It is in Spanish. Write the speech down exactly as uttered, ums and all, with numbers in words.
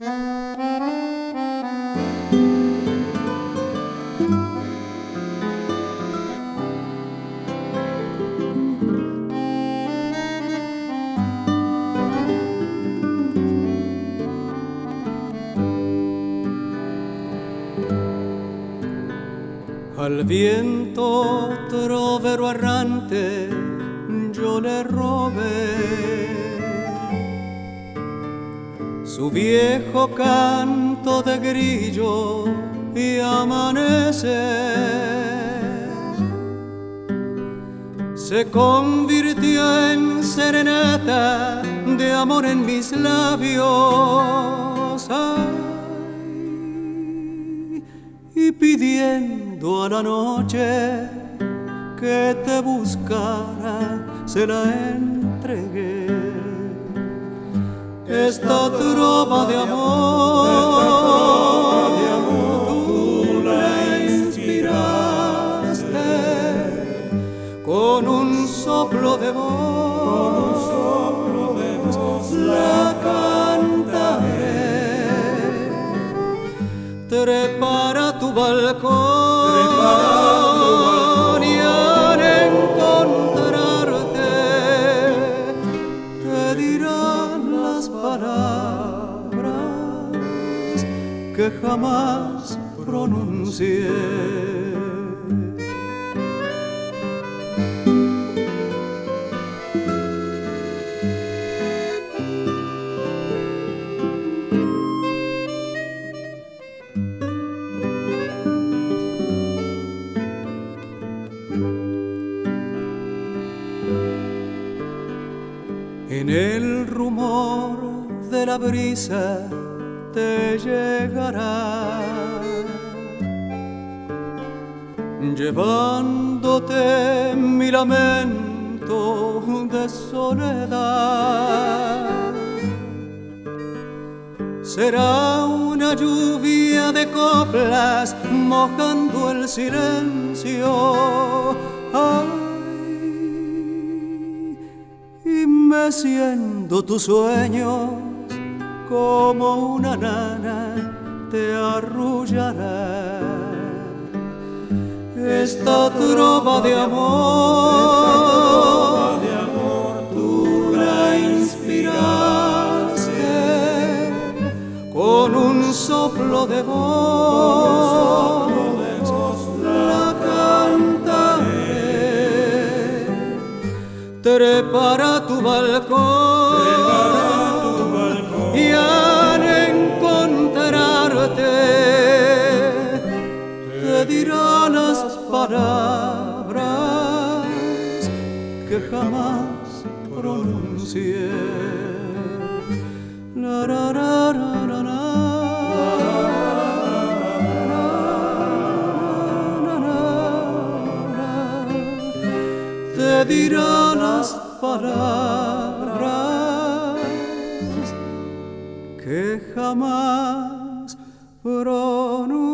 Al viento trovero errante yo le robé su viejo canto de grillo y amanecer se convirtió en serenata de amor en mis labios. Ay, y pidiendo a la noche que te buscara, se la entregué. Esta trova de amor, de amor tú la inspiraste con un soplo de voz, con un soplo de voz la cantaré. Trepara tu balcón, trepara tu balcón y al encontrarte te dirán las palabras que jamás pronuncié. En el rumor de la brisa te llegará, llevándote mi lamento de soledad. Será una lluvia de coplas mojando el silencio. Ay, meciendo tus sueños como una nana te arrullará. Esta trova de amor, de amor tú la inspiraste con un soplo de voz, la cantaré. Trepara tu balcón, trepara tu balcón y al encontrarte te dirá las palabras que jamás pronuncié. La, la, la, la, la, la. Te dirá las palabras que jamás pronuncié.